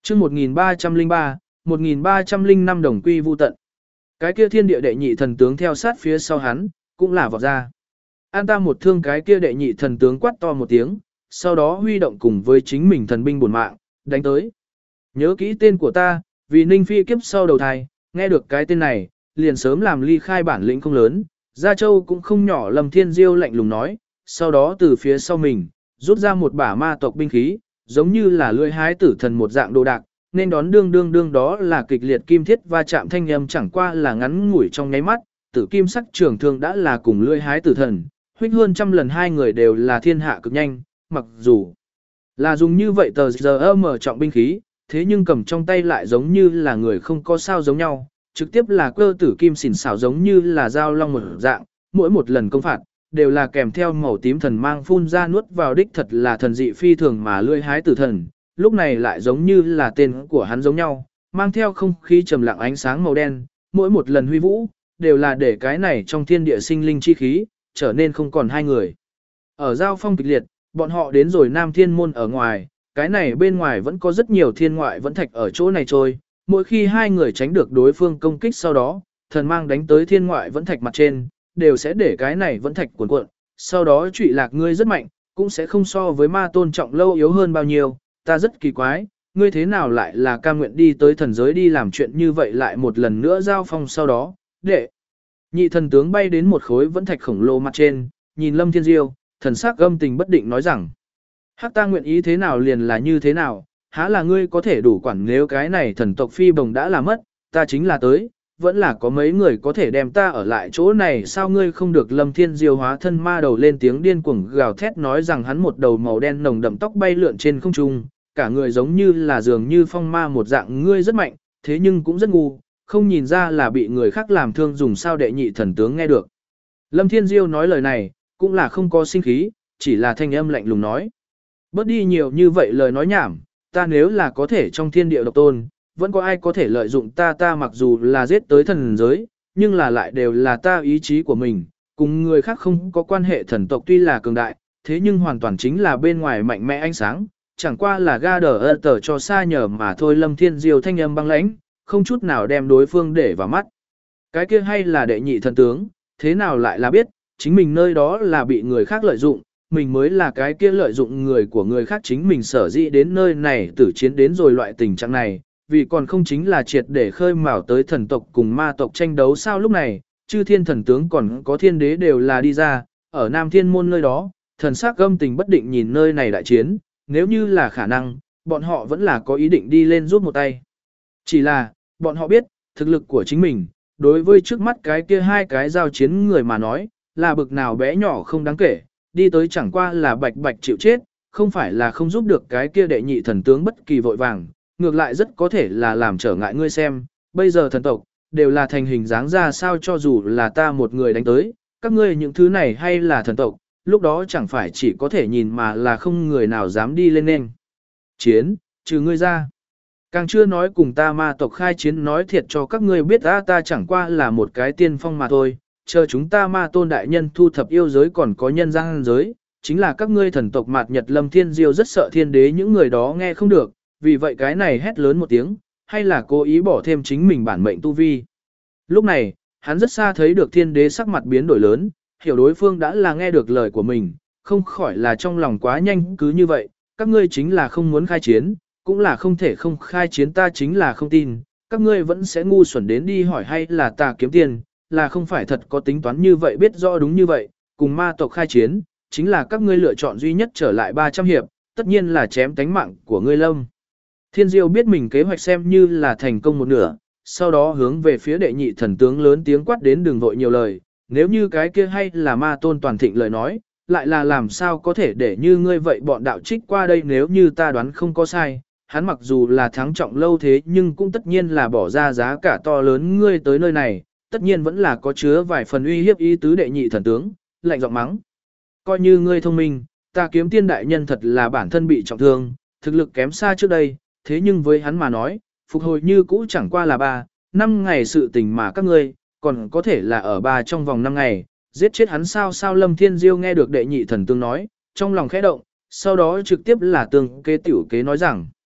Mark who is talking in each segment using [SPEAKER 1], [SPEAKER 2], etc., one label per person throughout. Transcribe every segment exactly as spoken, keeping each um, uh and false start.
[SPEAKER 1] chương một nghìn ba trăm lẻ ba, một nghìn ba trăm lẻ năm đồng quy vu tận. Cái kia thiên địa đệ nhị thần tướng theo sát phía sau hắn, cũng là vọt ra. An ta một thương cái kia đệ nhị thần tướng quát to một tiếng, sau đó huy động cùng với chính mình thần binh bổn mạng, đánh tới. Nhớ kỹ tên của ta, vì Ninh Phi kiếp sau đầu thai, nghe được cái tên này, liền sớm làm ly khai bản lĩnh không lớn, Gia Châu cũng không nhỏ. Lâm Thiên Diêu lạnh lùng nói, sau đó từ phía sau mình, rút ra một bả ma tộc binh khí, giống như là lưỡi hái tử thần một dạng đồ đạc, nên đón đương đương đương đó là kịch liệt kim thiết va chạm thanh âm chẳng qua là ngắn ngủi trong nháy mắt, tử kim sắc trường thương đã là cùng lưỡi hái tử thần, huyết hơn trăm lần hai người đều là thiên hạ cực nhanh, mặc dù là dùng như vậy tờ giờ mở trọng binh khí, thế nhưng cầm trong tay lại giống như là người không có sao giống nhau, trực tiếp là cơ tử kim xỉn xảo giống như là dao long một dạng, mỗi một lần công phạt, đều là kèm theo màu tím thần mang phun ra nuốt vào đích thật là thần dị phi thường mà lươi hái tử thần, lúc này lại giống như là tên của hắn giống nhau, mang theo không khí trầm lặng ánh sáng màu đen, mỗi một lần huy vũ, đều là để cái này trong thiên địa sinh linh chi khí, trở nên không còn hai người. Ở giao phong kịch liệt, bọn họ đến rồi Nam Thiên Môn ở ngoài, cái này bên ngoài vẫn có rất nhiều thiên ngoại vẫn thạch ở chỗ này trôi, mỗi khi hai người tránh được đối phương công kích sau đó, thần mang đánh tới thiên ngoại vẫn thạch mặt trên, đều sẽ để cái này vẫn thạch cuộn cuộn, sau đó trụy lạc ngươi rất mạnh, cũng sẽ không so với ma tôn trọng lâu yếu hơn bao nhiêu, ta rất kỳ quái, ngươi thế nào lại là cam nguyện đi tới thần giới đi làm chuyện như vậy lại một lần nữa giao phong sau đó, để nhị thần tướng bay đến một khối vẫn thạch khổng lồ mặt trên, nhìn Lâm Thiên Diêu, thần sắc âm tình bất định nói rằng, hắc ta nguyện ý thế nào liền là như thế nào, há là ngươi có thể đủ quản nếu cái này thần tộc phi bồng đã là mất, ta chính là tới, vẫn là có mấy người có thể đem ta ở lại chỗ này sao ngươi không được. Lâm Thiên Diêu hóa thân ma đầu lên tiếng điên cuồng gào thét nói rằng hắn một đầu màu đen nồng đậm tóc bay lượn trên không trung, cả người giống như là dường như phong ma một dạng ngươi rất mạnh, thế nhưng cũng rất ngu, không nhìn ra là bị người khác làm thương dùng sao đệ nhị thần tướng nghe được. Lâm Thiên Diêu nói lời này, cũng là không có sinh khí, chỉ là thanh âm lạnh lùng nói. Bớt đi nhiều như vậy lời nói nhảm, ta nếu là có thể trong thiên địa độc tôn, vẫn có ai có thể lợi dụng ta ta mặc dù là giết tới thần giới, nhưng là lại đều là ta ý chí của mình, cùng người khác không có quan hệ. Thần tộc tuy là cường đại, thế nhưng hoàn toàn chính là bên ngoài mạnh mẽ ánh sáng, chẳng qua là ga đờ ơ tờ cho xa nhờ mà thôi. Lâm Thiên Diêu thanh âm băng lãnh, không chút nào đem đối phương để vào mắt. Cái kia hay là đệ nhị thần tướng, thế nào lại là biết, chính mình nơi đó là bị người khác lợi dụng, mình mới là cái kia lợi dụng người của người khác chính mình sở dĩ đến nơi này tử chiến đến rồi loại tình trạng này, vì còn không chính là triệt để khơi mào tới thần tộc cùng ma tộc tranh đấu sao. Lúc này, chư thiên thần tướng còn có thiên đế đều là đi ra, ở Nam Thiên Môn nơi đó, thần sắc âm tình bất định nhìn nơi này đại chiến, nếu như là khả năng, bọn họ vẫn là có ý định đi lên giúp một tay. Chỉ là, bọn họ biết, thực lực của chính mình, đối với trước mắt cái kia hai cái giao chiến người mà nói, là bực nào bé nhỏ không đáng kể, đi tới chẳng qua là bạch bạch chịu chết, không phải là không giúp được cái kia đệ nhị thần tướng bất kỳ vội vàng, ngược lại rất có thể là làm trở ngại ngươi xem, bây giờ thần tộc, đều là thành hình dáng ra sao cho dù là ta một người đánh tới, các ngươi những thứ này hay là thần tộc, lúc đó chẳng phải chỉ có thể nhìn mà là không người nào dám đi lên nên. Chiến, trừ ngươi ra. Càng chưa nói cùng ta ma tộc khai chiến nói thiệt cho các ngươi biết ta ta chẳng qua là một cái tiên phong mà thôi, chờ chúng ta ma tôn đại nhân thu thập yêu giới còn có nhân gian giới, chính là các ngươi thần tộc mạt nhật. Lâm Thiên Diêu rất sợ thiên đế những người đó nghe không được, vì vậy cái này hét lớn một tiếng, hay là cố ý bỏ thêm chính mình bản mệnh tu vi. Lúc này, hắn rất xa thấy được thiên đế sắc mặt biến đổi lớn, hiểu đối phương đã là nghe được lời của mình, không khỏi là trong lòng quá nhanh cứ như vậy, các ngươi chính là không muốn khai chiến, cũng là không thể không khai chiến ta chính là không tin, các ngươi vẫn sẽ ngu xuẩn đến đi hỏi hay là ta kiếm tiền, là không phải thật có tính toán như vậy biết rõ đúng như vậy, cùng ma tộc khai chiến, chính là các ngươi lựa chọn duy nhất trở lại ba trăm hiệp, tất nhiên là chém tánh mạng của ngươi Lâm. Thiên Diêu biết mình kế hoạch xem như là thành công một nửa, sau đó hướng về phía đệ nhị thần tướng lớn tiếng quát đến đừng vội nhiều lời, nếu như cái kia hay là ma tôn toàn thịnh lời nói, lại là làm sao có thể để như ngươi vậy bọn đạo trích qua đây nếu như ta đoán không có sai, hắn mặc dù là thắng trọng lâu thế nhưng cũng tất nhiên là bỏ ra giá cả to lớn ngươi tới nơi này, tất nhiên vẫn là có chứa vài phần uy hiếp ý tứ đệ nhị thần tướng, lạnh giọng mắng. Coi như ngươi thông minh, ta kiếm tiên đại nhân thật là bản thân bị trọng thương, thực lực kém xa trước đây, thế nhưng với hắn mà nói, phục hồi như cũ chẳng qua là ba, năm ngày sự tình mà các ngươi, còn có thể là ở ba trong vòng năm ngày, giết chết hắn sao sao. Lâm Thiên Diêu nghe được đệ nhị thần tướng nói, trong lòng khẽ động, sau đó trực tiếp là tương kế tiểu kế nói rằng,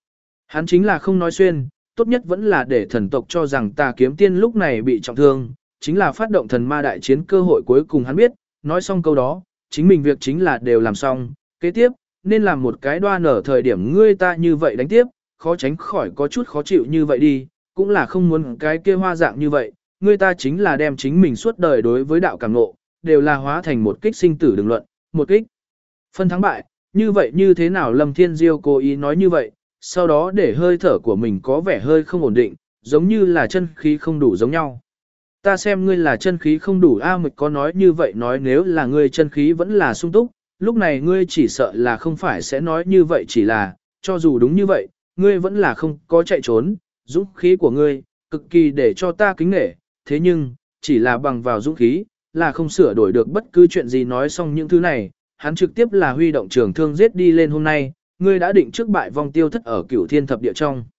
[SPEAKER 1] Hắn chính là không nói xuyên, tốt nhất vẫn là để thần tộc cho rằng Tà Kiếm Tiên lúc này bị trọng thương, chính là phát động thần ma đại chiến cơ hội cuối cùng hắn biết, nói xong câu đó, chính mình việc chính là đều làm xong, kế tiếp, nên làm một cái đoan ở thời điểm ngươi ta như vậy đánh tiếp, khó tránh khỏi có chút khó chịu như vậy đi, cũng là không muốn cái kia hoa dạng như vậy, ngươi ta chính là đem chính mình suốt đời đối với đạo cảm ngộ, đều là hóa thành một kích sinh tử đường luận, một kích phân thắng bại, như vậy như thế nào Lâm Thiên Diêu cố ý nói như vậy, sau đó để hơi thở của mình có vẻ hơi không ổn định, giống như là chân khí không đủ giống nhau. Ta xem ngươi là chân khí không đủ A Mịch có nói như vậy nói nếu là ngươi chân khí vẫn là sung túc, lúc này ngươi chỉ sợ là không phải sẽ nói như vậy chỉ là, cho dù đúng như vậy, ngươi vẫn là không có chạy trốn, dũng khí của ngươi, cực kỳ để cho ta kính nể, thế nhưng, chỉ là bằng vào dũng khí, là không sửa đổi được bất cứ chuyện gì nói xong những thứ này, hắn trực tiếp là huy động trường thương giết đi lên hôm nay, ngươi đã định trước bại vong tiêu thất ở cửu thiên thập địa trong.